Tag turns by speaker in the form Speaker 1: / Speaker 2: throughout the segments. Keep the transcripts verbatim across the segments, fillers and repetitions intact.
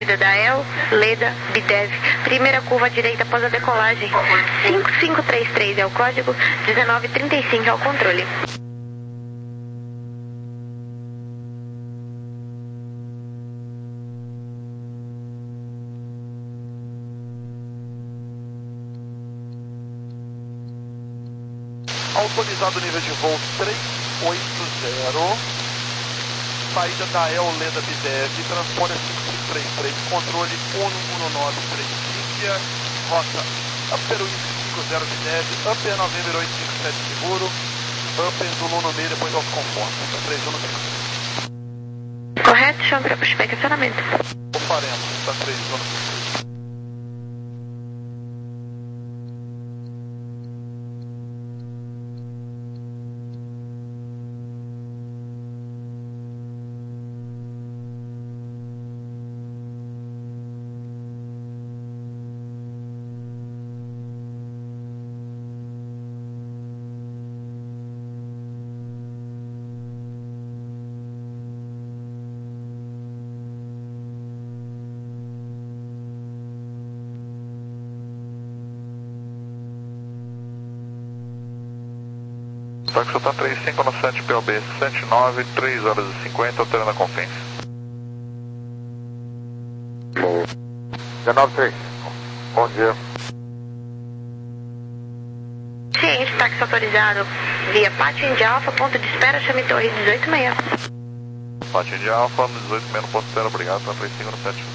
Speaker 1: Da El, Leda, Bidev, primeira curva à direita após a decolagem. cinco cinco três três é o código, dezenove trinta e cinco é o controle.
Speaker 2: Autorizado nível de voo três oito zero. Saída da El, Leda, Bidev, transponder cinco cinco três três, controle um um nove três Índia, rota Upper Whisky cinco zero Bidev, Upper November oito cinco sete seguro, Upper Zulu no meio, depois aos confortos, três um no meio.
Speaker 1: Correto, chama para estacionamento.
Speaker 2: O faremos, está três um no meio. Táxi tá três cinco no sete P O B sete nove, três horas e cinquenta, alterando a Confins. dezenove três. Bom dia.
Speaker 1: Ciente, táxi autorizado via Patin de Alfa, ponto de espera, chame Torre dezoito seis.
Speaker 2: Patin de Alfa, dezoito seis no ponto de espera, obrigado, tá três cinco no sete.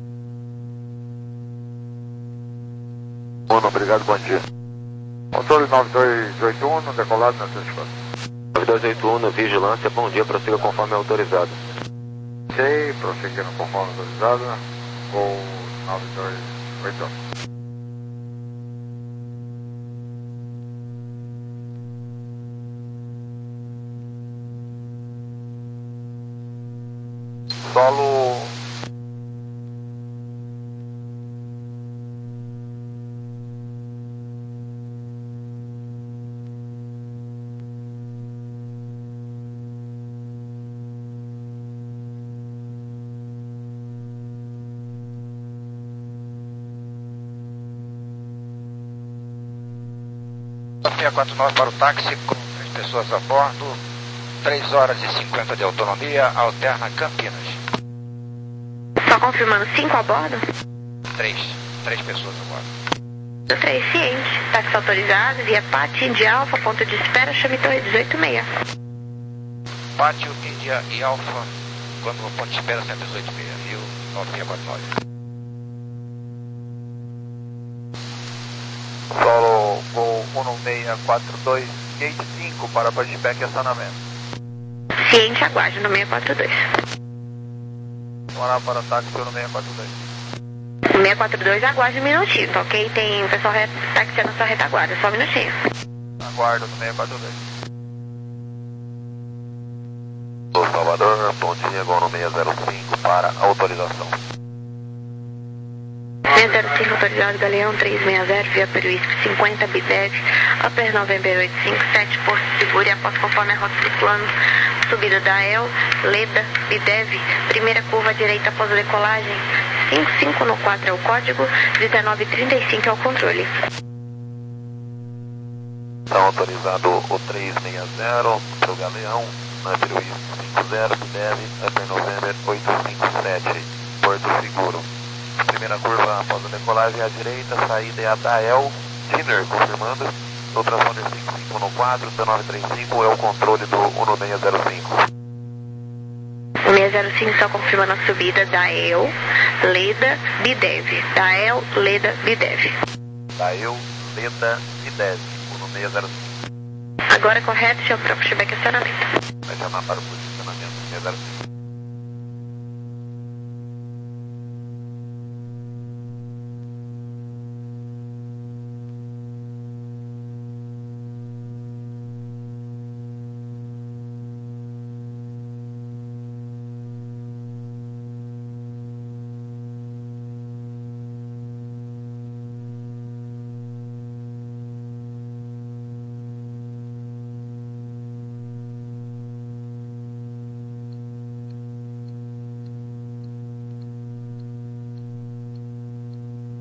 Speaker 2: Uno, obrigado, bom dia. Controle nove dois oito um, decolado na sexta.
Speaker 3: nove dois oito um, vigilância, bom dia, prossiga conforme autorizado.
Speaker 2: Ok, prosseguindo conforme autorizado, voo nove dois oito um. Solo
Speaker 4: seiscentos e quarenta e nove para o táxi com três pessoas a bordo, três horas e cinquenta de autonomia, alterna Campinas.
Speaker 1: Só confirmando, cinco a bordo?
Speaker 4: três, três pessoas a bordo.
Speaker 1: três, ciente, táxi autorizado via Patin de Alfa, ponto de espera, chame Torre dezoito seis.
Speaker 4: Pátio, Índia e Alfa, quando o ponto de espera cento e dezoito seis, viu? nove seis quatro nove.
Speaker 2: Solo voo um seis quatro dois, gate cinco para pushback e acionamento.
Speaker 1: Ciente, aguarde no seis quatro dois.
Speaker 2: Morar para táxi no seis quatro dois.
Speaker 1: seis quatro dois, aguarde um minutinho, tá ok? Tem o pessoal taxiando a sua retaguarda, só um minutinho.
Speaker 2: Aguardo no seis quatro dois.
Speaker 3: Sou Salvador, pontinha igual no seis zero cinco para autorização.
Speaker 1: seis zero cinco autorizado, Galeão três seis zero, via Peruísco cinquenta, Bidev, Upper November oito cinco sete, Porto Seguro e após conforme a rota de plano, subida da El, Leda, Bidev, primeira curva à direita após a decolagem, cinco cinco no quatro é o código, dezenove trinta e cinco é o controle.
Speaker 3: Está autorizado o três seis zero para o Galeão, na Peruísco cinco zero, Bidev, Upper November oito cinco sete, Porto Seguro. Primeira curva após a decolagem à direita, saída é a da El, Dinner, confirmando. O transponder cinco cinco no quatro, dezenove trinta e cinco é o controle do um seis zero cinco.
Speaker 1: O seis zero cinco só confirmando a subida da El, Leda, Bidev. Da El, Leda, Bidev.
Speaker 3: Da El, Leda, Bidev, um seis zero cinco.
Speaker 1: Agora correto, chama para o pushback acionamento.
Speaker 3: Vai chamar para o posicionamento seis zero cinco.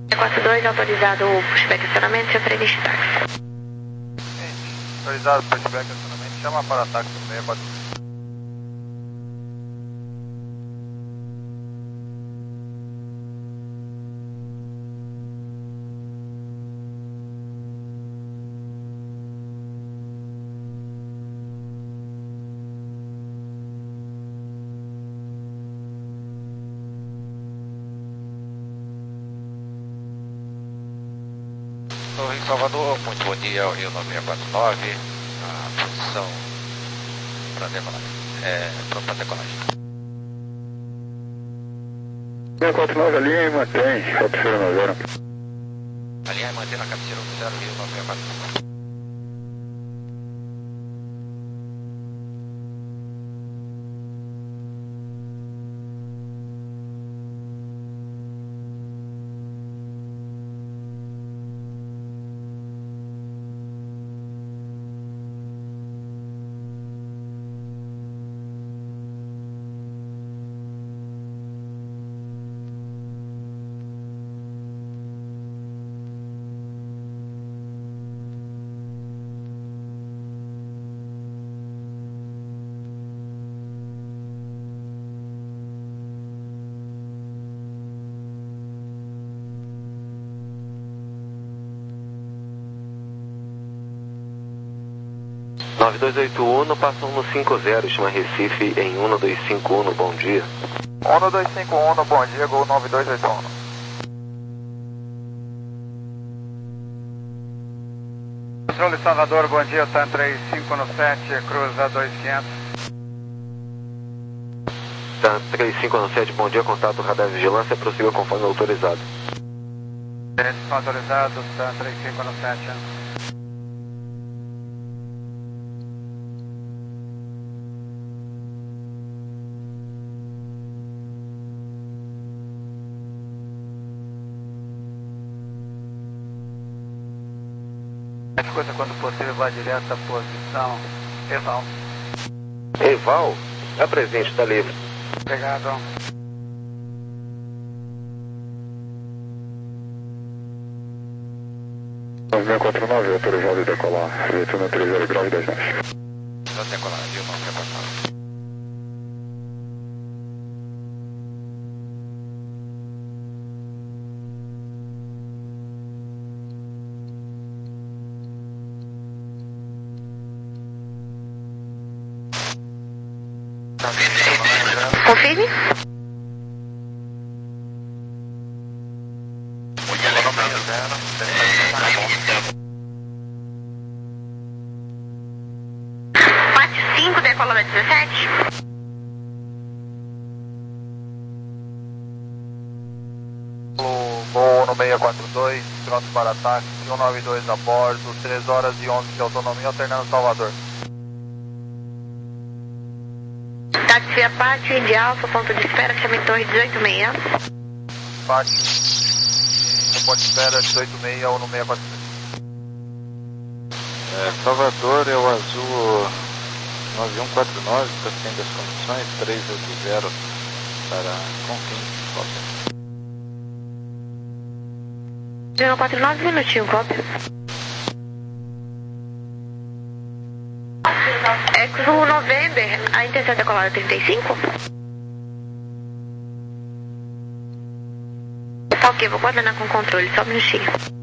Speaker 1: quatro dois, autorizado o pushback acionamento, seu freio de táxi.
Speaker 3: Autorizado o pushback acionamento, chama para táxi no seis quatro dois.
Speaker 4: Estou em Salvador, muito bom dia, Rio nove seis quatro nove, a posição para decolagem, é, pronto para decolagem.
Speaker 5: seis quatro nove, alinha e mantém, cabeceira no zero.
Speaker 4: Alinhar e manter na cabeceira no zero, Rio nove seis quatro nove.
Speaker 3: nove dois oito um, passa um no cinco zero, chama Recife em um dois cinco um, bom dia.
Speaker 2: um dois cinco um, bom dia, Gol nove dois oito um.
Speaker 5: Controle Salvador, bom dia, TAM três cinco sete, cruza dois quinhentos.
Speaker 3: TAM três cinco sete, bom dia, contato radar vigilância, prossiga conforme autorizado.
Speaker 5: Autorizado, TAM três cinco sete. As coisas, quando possível, vai direto à posição. Eval.
Speaker 3: Eval, apresente, está livre.
Speaker 5: Obrigado. nove quatro nove, autorizado de decolar. Feito no três zero graus dez nove.
Speaker 4: Vamos decolar, Rio nove seis quatro nove.
Speaker 1: Confirme. quatro cinco, decola da dezessete.
Speaker 2: Gol no seis quatro dois, pronto para ataque, um nove dois a bordo, três horas e onze de autonomia, alternando Salvador.
Speaker 1: Táxi Apache de Alfa, ponto de espera, chama em Torre dezoito seis.
Speaker 2: Apache, ponto de espera dezoito seis ou no seis quatro dois.
Speaker 3: É, Salvador é o azul nove um quatro nove, está sendo as condições, três oito zero para Confins, cópia.
Speaker 1: zero quatro nove, minutinho, cópia. Exo November, a intenção de decolar é trinta e cinco? Tá ok, vou coordenar com o controle, só um minutinho.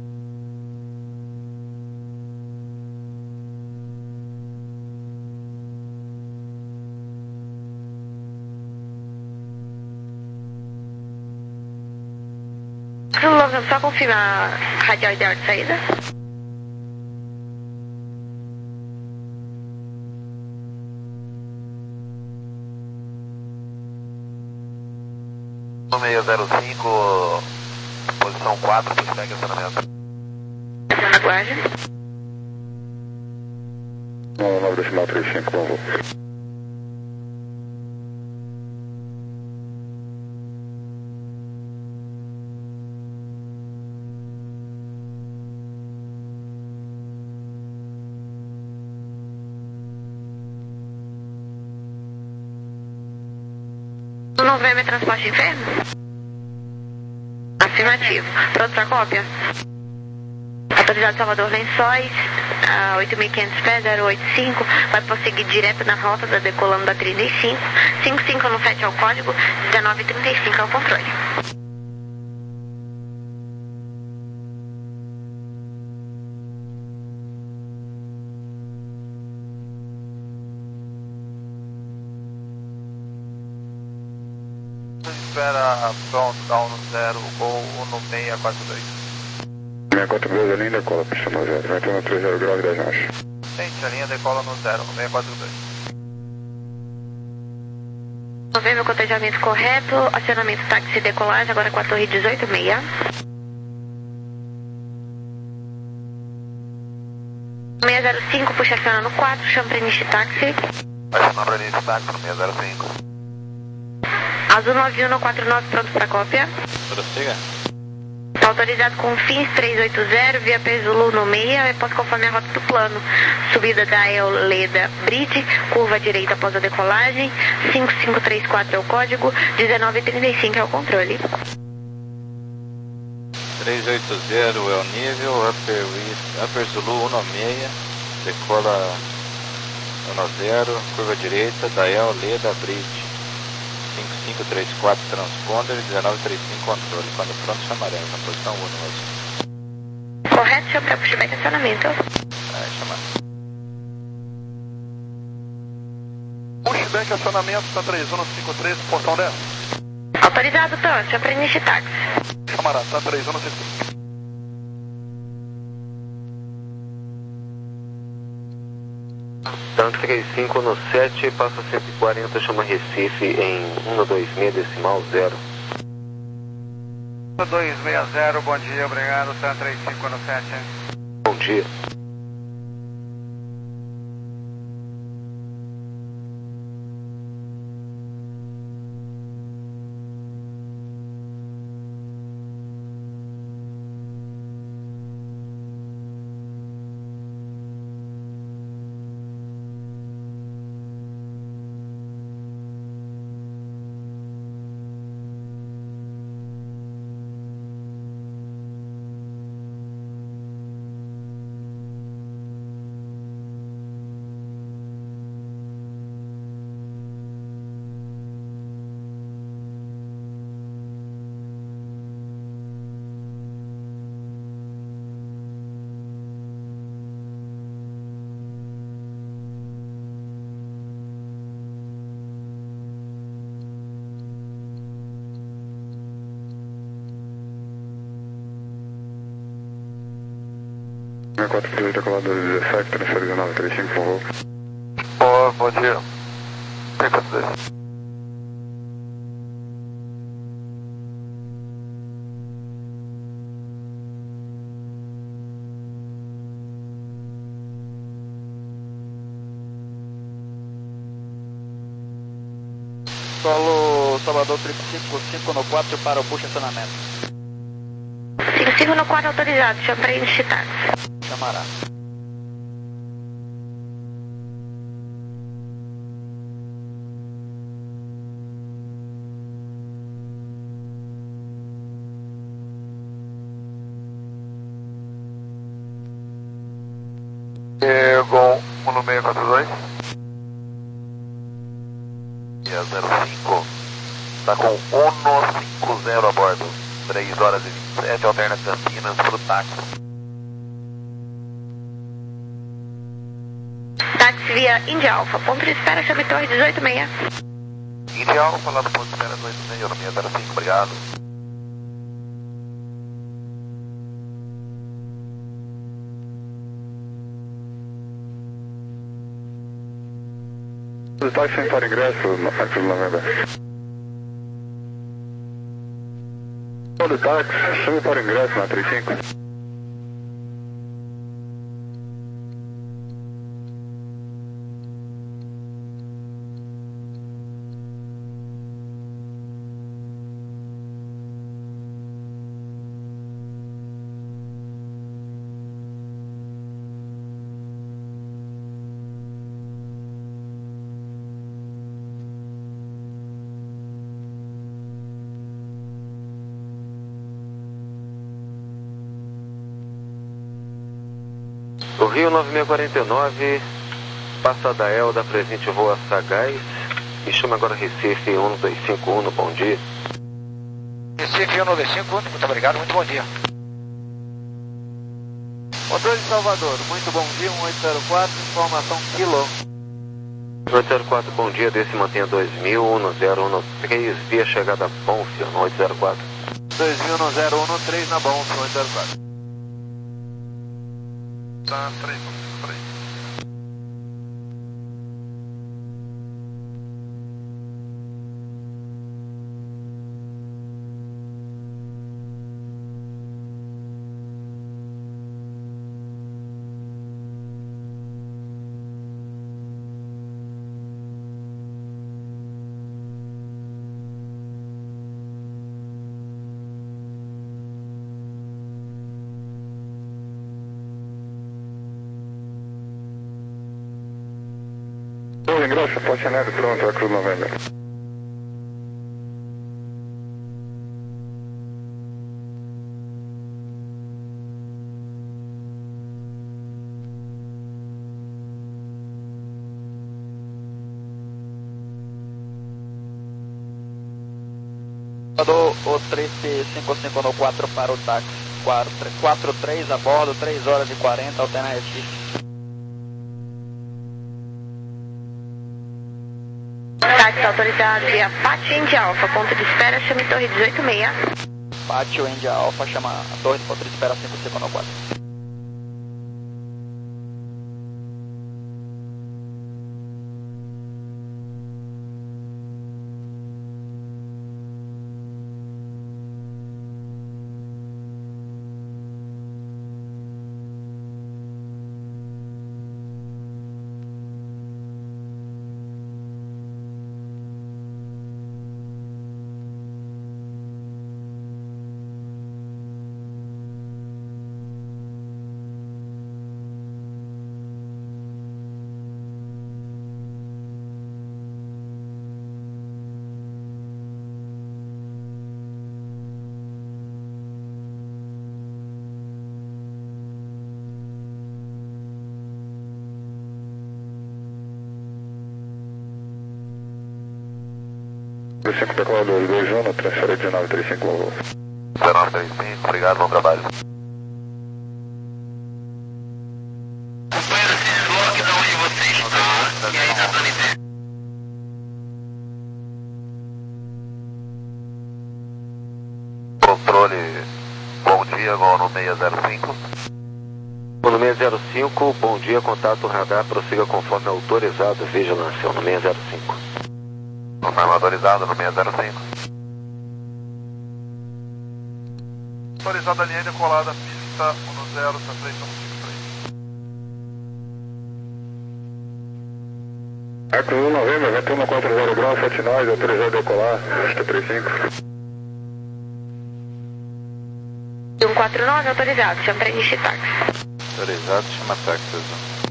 Speaker 1: Só confirmar a radial ideal de saída.
Speaker 3: seis zero cinco, posição quatro, pushback acionamento.
Speaker 1: Aguarde.
Speaker 5: nove decimal três cinco, por favor.
Speaker 1: O Novembro é transporte inferno? Afirmativo. Pronto para cópia? Autorizado Salvador Lençóis, a oito mil e quinhentos pés, zero oito cinco, vai prosseguir direto na rota da decolando da trinta e cinco, cinco cinco no sete é o código, dezenove trinta e cinco é o controle.
Speaker 3: Espera countdown no zero ou no seis quatro dois.
Speaker 6: seis quatro dois, a linha decola, por cima zero. Vai ter no trinta grau e dez marchas.
Speaker 3: Gente, a linha decola no zero, no seis quatro dois.
Speaker 1: Novembro, cotejamento correto, acionamento táxi decolagem, agora com a torre dezoito seis. seis zero cinco, puxa acionando quatro, chama para início táxi.
Speaker 3: Acionando para início táxi no seis zero cinco.
Speaker 1: Azul nove um no quatro nove, pronto para cópia.
Speaker 3: Prossiga.
Speaker 1: Autorizado com fins três oito zero, via Zulu no meia, posso conforme a rota do plano. Subida da El Leda Bridge, curva direita após a decolagem, cinco cinco três quatro é o código, dezenove trinta e cinco é o controle.
Speaker 3: três oito zero é o nível, Upper, upper Zulu um no seis, decola um no zero, curva direita da El Leda Bridge. cinco cinco três quatro transponder, dezenove trinta e cinco controle. Quando pronto, chamaremos na posição um no
Speaker 1: Correto, chama para pushback acionamento.
Speaker 3: É, chamar.
Speaker 2: Pushback acionamento, T três um cinco três, portão dez.
Speaker 1: Autorizado, Tan, chama para início táxi.
Speaker 2: Chamará, T três um cinco três.
Speaker 7: Tanque três cinco no sete, passa cento e quarenta, chama Recife em um dois seis decimal zero.
Speaker 5: um dois seis zero, bom dia, obrigado, Tanque três cinco no sete.
Speaker 7: Bom dia.
Speaker 6: seis quatro dois, decolado dezessete, transfer dezenove trinta e cinco, por favor.
Speaker 3: Oh, bom dia. seis quatro dois.
Speaker 2: Solo Salvador trinta e cinco, cinco no quatro para o push acionamento.
Speaker 1: cinco cinco no quatro autorizado, chama para início táxi.
Speaker 2: Chamará.
Speaker 3: Ergon um no seis quatro dois. zero cinco. Está com um no cinco zero a bordo. três horas e vinte e sete, alterna Campinas para o táxi.
Speaker 1: Táxi via Índia Alfa, ponto de espera, chame torre dezoito seis.
Speaker 3: Índia Alfa, lá do ponto de espera dezoito seis, no seis zero cinco, obrigado.
Speaker 6: O táxi sem para ingresso, Axel November. O táxi, chame para ingresso na trinta e cinco.
Speaker 7: Rio nove seis quatro nove, passa da Elda, presente voa Sagaz, me chama agora Recife um dois cinco um, bom dia.
Speaker 4: Recife um dois cinco um, muito obrigado, muito bom dia.
Speaker 2: Motor de Salvador, muito bom dia, um oito zero quatro, informação quilo.
Speaker 7: oito zero quatro, bom dia, desse mantenha dois mil, um zero um três, via chegada Bonfield, oito zero quatro.
Speaker 2: dois mil um zero um três na Bonfield, oito zero quatro. Tá, três um três.
Speaker 6: Todo ingresso, Ponte Neve, pronto, a Cruz Novembro.
Speaker 8: O três P cinco cinco quatro para o táxi quatro três a bordo, três horas e quarenta, alterna Recife.
Speaker 1: Táxi autorizado via Pátio India Alfa, ponto de espera, chame Torre dezoito seis seis.
Speaker 8: Pátio India Alfa, chama a Torre de ponto de espera cinco cinco quatro.
Speaker 6: dois cinco teclado dois um, transfere de nove três cinco.
Speaker 3: zero nove três cinco, obrigado, bom trabalho.
Speaker 9: Companheiro, se desloque de onde você está, e aí tá dando ideia.
Speaker 3: Controle, bom dia, vou no seis zero cinco.
Speaker 7: No seis zero cinco, bom dia, contato radar, prossiga conforme autorizado, vigilância, no seis zero cinco.
Speaker 3: Conforme autorizado no seis zero cinco.
Speaker 2: Autorizada a linha decolada, pista um zero, translation cinco três.
Speaker 6: A Cruz Novembro, vinte e um quatro zero graus, sete nove, autorizado a decolar, pista trinta e cinco.
Speaker 1: um quatro nove autorizado, chama para iniciar táxi.
Speaker 7: Autorizado, chama táxi.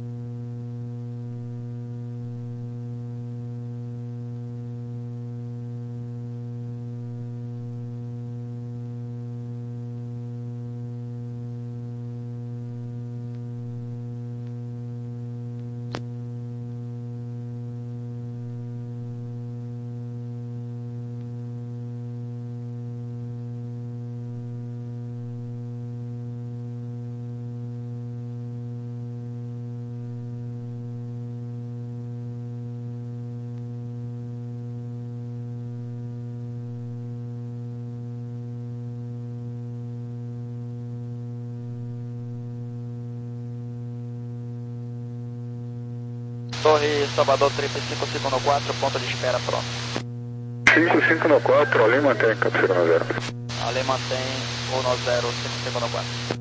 Speaker 8: Torre Salvador três cinco cinco quatro, ponto de espera pronto.
Speaker 6: cinco cinco quatro, ali mantém, captura um zero.
Speaker 8: Ali mantém um zero cinco cinco quatro.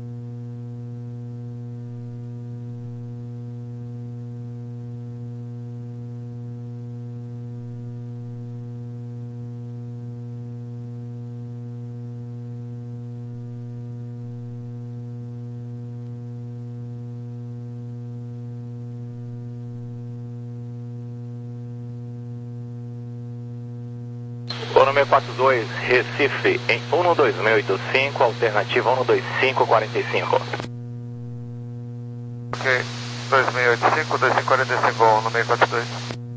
Speaker 4: Ono seis quatro dois, Recife, em um dois seis oito cinco, alternativa um dois cinco quatro cinco. Ok, dois seis oito cinco, dois cinco quatro cinco no seis quatro dois.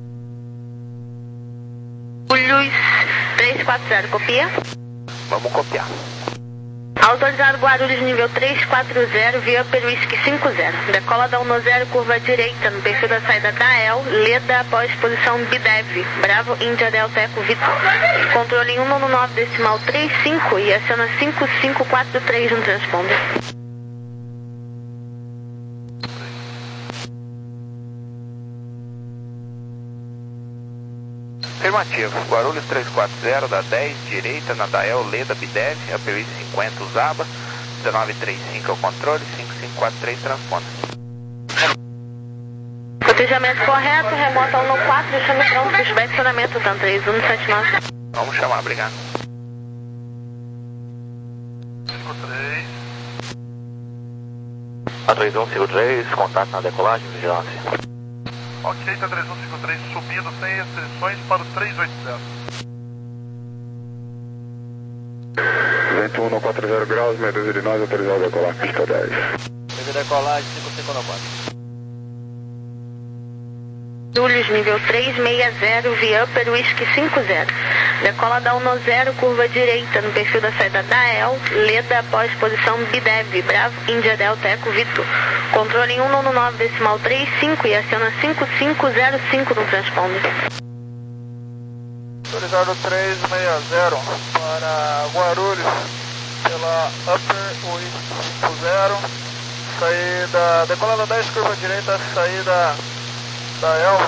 Speaker 1: Guarulhos três quatro zero, copia?
Speaker 3: Vamos copiar.
Speaker 1: Autorizado Guarulhos nível três quatro zero, via Peruísque cinco zero. Decola da um zero, curva direita, no perfil da saída da E L, Leda após posição Bidev, Bravo, Índia, Delta, Eco, Vitor. Controle um nove nove decimal trinta e cinco e aciona cinco cinco quatro três no transponder.
Speaker 3: Afirmativo. Guarulhos três quatro zero, da dez, direita, na Dael, Leda, Bidev, A P U I cinquenta, Zaba, dezenove trinta e cinco é o controle, cinco cinco quatro três, transponder.
Speaker 1: Cotejamento correto, remota um no quatro, chame pronto para inspecionamento, TAM três um sete nove.
Speaker 3: Vamos chamar, obrigado.
Speaker 2: cinco três.
Speaker 7: A três um cinco três, contato na decolagem, vigilância.
Speaker 2: Ok, T três um cinco três subindo sem restrições para o três oito zero.
Speaker 6: Vento um no quatro zero graus, meia dúzia de nós, autorizado a decolar, pista dez.
Speaker 8: Teve decolagem cinco cinco quatro.
Speaker 1: Guarulhos nível três seis zero, via Peruísque cinco zero. Decola da um zero, curva direita, no perfil da saída da E L, Leda após posição Bidev, Bravo, Índia, Delta, Eco, Vitor. Controle um nove nove decimal trinta e cinco e aciona cinco cinco zero cinco no transponder.
Speaker 2: Autorizado três seis zero para Guarulhos pela Upper oito cinco zero. Saída, decolada dez, curva direita, saída da E L,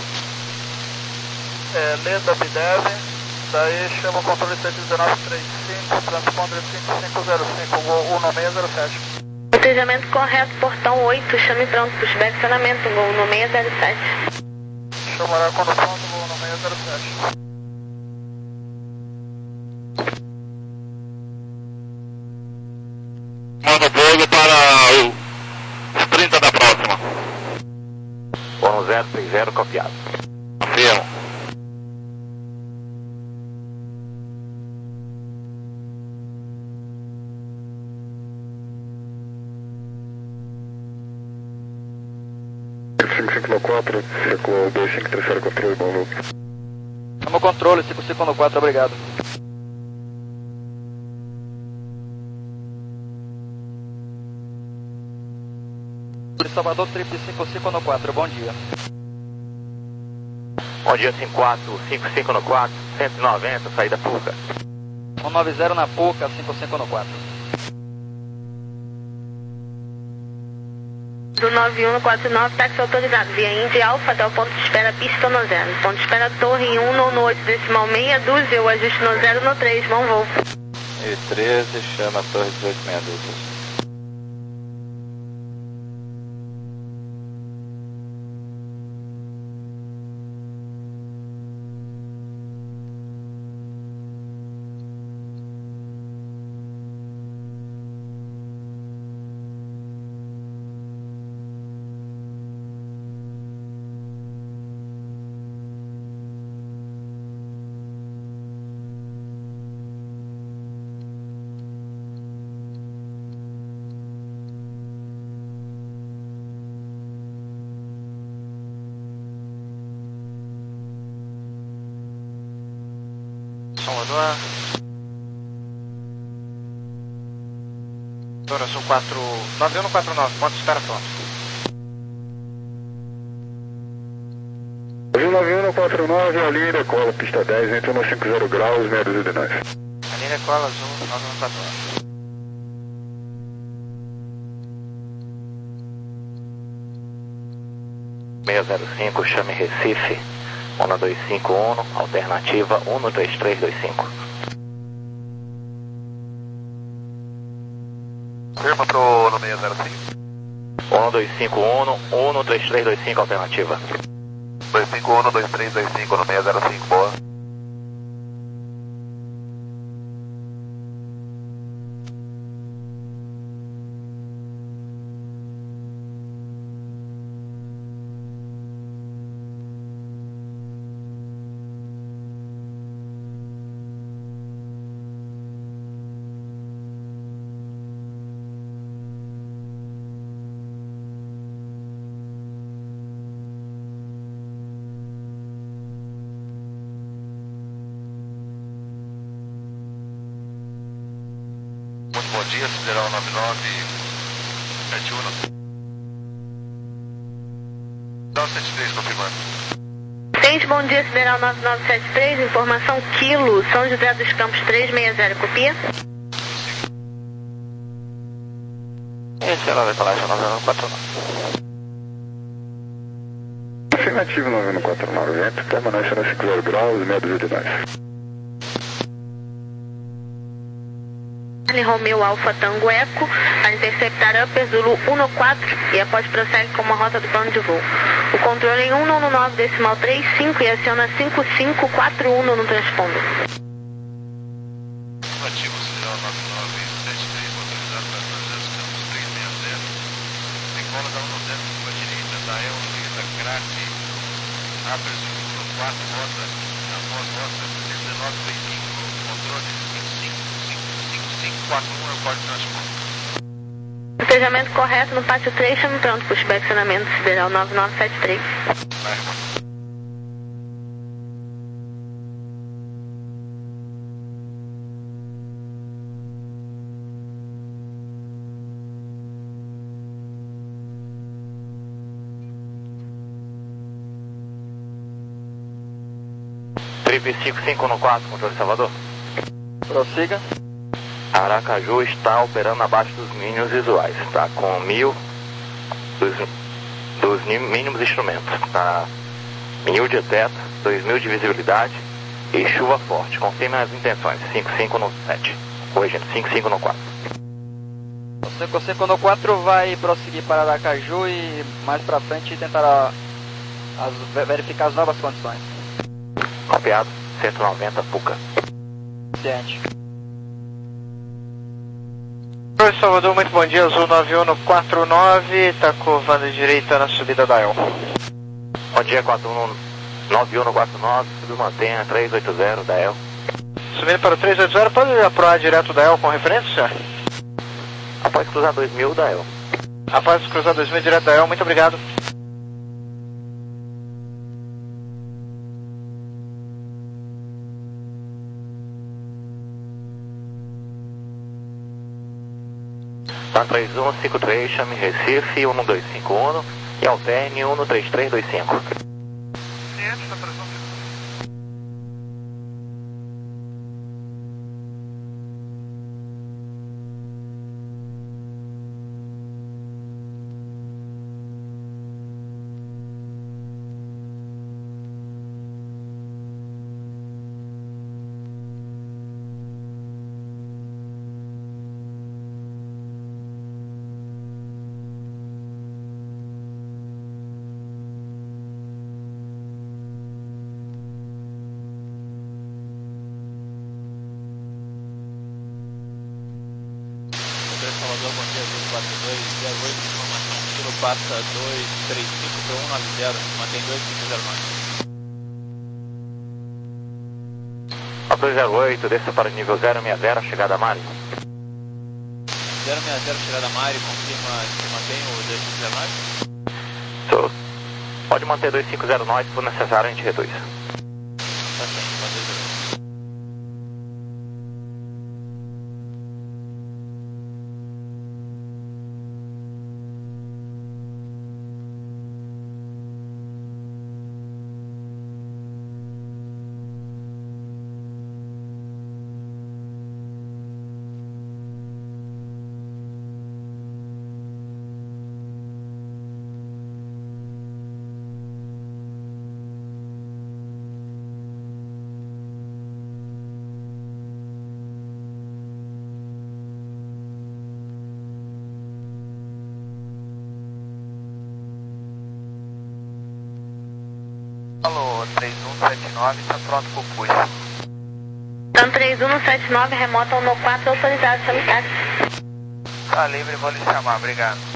Speaker 2: é, Leda Bidev, daí chama o controle sete um nove três cinco, transponder cinco cinco zero cinco, Gol um seis zero sete.
Speaker 1: Cotejamento correto, portão oito, chame pronto para inspecionamento, Gol um seis zero sete.
Speaker 2: Chamará quando pronto, Gol um seis zero sete.
Speaker 9: Manda fogo para os trinta da próxima.
Speaker 7: um zero seis zero, copiado.
Speaker 9: Afirmo.
Speaker 6: cinco cinco quatro, recuou dois cinco três zero, controle, bom loop.
Speaker 8: Chama o controle cinco cinco quatro, obrigado. Salvador Trip cinco cinco quatro, bom dia.
Speaker 7: Bom dia, cinco quatro cinco cinco quatro, cento e noventa, saída Puca.
Speaker 8: um nove zero na Puca, cinco cinco quatro.
Speaker 1: Do nove um quatro nove, táxi autorizado, via Indy Alfa até o ponto de espera pista no zero. Ponto de espera Torre um no oito decimal meia dúzia, o ajuste no zero no três, bom voo.
Speaker 3: E treze, chama a Torre dezoito meia dúzia.
Speaker 4: Salvador. Coração quatro nove um quatro nove, ponto de espera pronto.
Speaker 6: nove um quatro nove, a linha decola, pista dez, vento um no cinco zero graus, meia dúzia de nós.
Speaker 4: A linha decola azul nove um quatro nove.
Speaker 7: seis zero cinco, chame Recife, um dois cinco um, alternativa um três três dois cinco.
Speaker 3: Firma pro no seis zero cinco.
Speaker 7: um dois cinco um, um três três dois cinco, alternativa.
Speaker 3: dois cinco um, dois três dois cinco no seis zero cinco, boa. bom dia, Sideral nove nove sete um. Dá o sete três confirmando.
Speaker 1: seis, bom dia, Sideral nove nove sete três, informação Quilo, São José dos Campos trezentos e sessenta, copia?
Speaker 8: Esse é o decolagem nove nove quatro nove.
Speaker 6: Afirmativo nove um quatro nove, vento, permanência na cinco zero graus, meia dúzia de nós.
Speaker 1: Romeu Alfa Tango Eco, a interceptar Upper Zulu um quatro e após prossegue com uma rota do plano de voo. O controle em um nove nove decimal trinta e cinco e aciona cinco cinco quatro um no transponder.
Speaker 3: Ativo, Sideral nove nove sete três, autorizado para São José dos Campos trezentos e sessenta. Decola da um zero para a direita, da El Leda Craque, Upper Zulu um quatro, rota, após rota dezenove trinta e cinco, controle cinco cinco cinco quatro um é o código de transponder.
Speaker 1: Despejamento correto no pátio três, chamo pronto, pushback acionamento Sideral nove nove sete três.
Speaker 3: Vai,
Speaker 7: Trip cinco cinco um quatro, controle Salvador.
Speaker 8: Prossiga.
Speaker 7: Aracaju está operando abaixo dos mínimos visuais, está com mil dos, dos mínimos instrumentos, está mil de teto, dois mil de visibilidade e chuva forte. Confirme as intenções, cinco cinco um sete. Oi, gente, cinco cinco um quatro.
Speaker 8: O cinco cinco um quatro vai prosseguir para Aracaju e mais para frente tentar as, verificar as novas condições.
Speaker 7: Copiado, cento e noventa Puca.
Speaker 8: Ciente.
Speaker 10: Oi, Salvador, muito bom dia, Azul nove um quatro nove, está curvando direita na subida da El.
Speaker 7: Bom dia, quatro um nove um quatro nove, subiu mantenha trezentos e oitenta da El.
Speaker 10: Subindo para o trezentos e oitenta, pode aprovar direto da El com referência, senhor?
Speaker 7: Após cruzar dois mil da El.
Speaker 10: Após cruzar dois mil direto da El, muito obrigado.
Speaker 7: Tá três um cinco três, chame Recife, um dois cinco um e alterne um três três dois cinco.
Speaker 2: Ciente, está três um cinco três.
Speaker 8: Salvador, bom dia, dois quatro dois, zero oito, informação Kilo passa dois três cinco para um nove zero, mantém dois cinco zero nove.
Speaker 7: dois zero oito, desça para nível zero seis zero, chegada a Mari.
Speaker 8: zero seis zero, chegada a Mari, confirma que mantém o dois cinco zero nove?
Speaker 7: So, pode manter dois cinco zero nove, se for necessário a gente reduz.
Speaker 8: Tá sim, pode reduzir.
Speaker 4: Alô, três um sete nove, está pronto para o push.
Speaker 1: Então três um sete nove, remota um quatro, autorizado, chame táxi.
Speaker 4: Tá livre, vou lhe chamar, obrigado.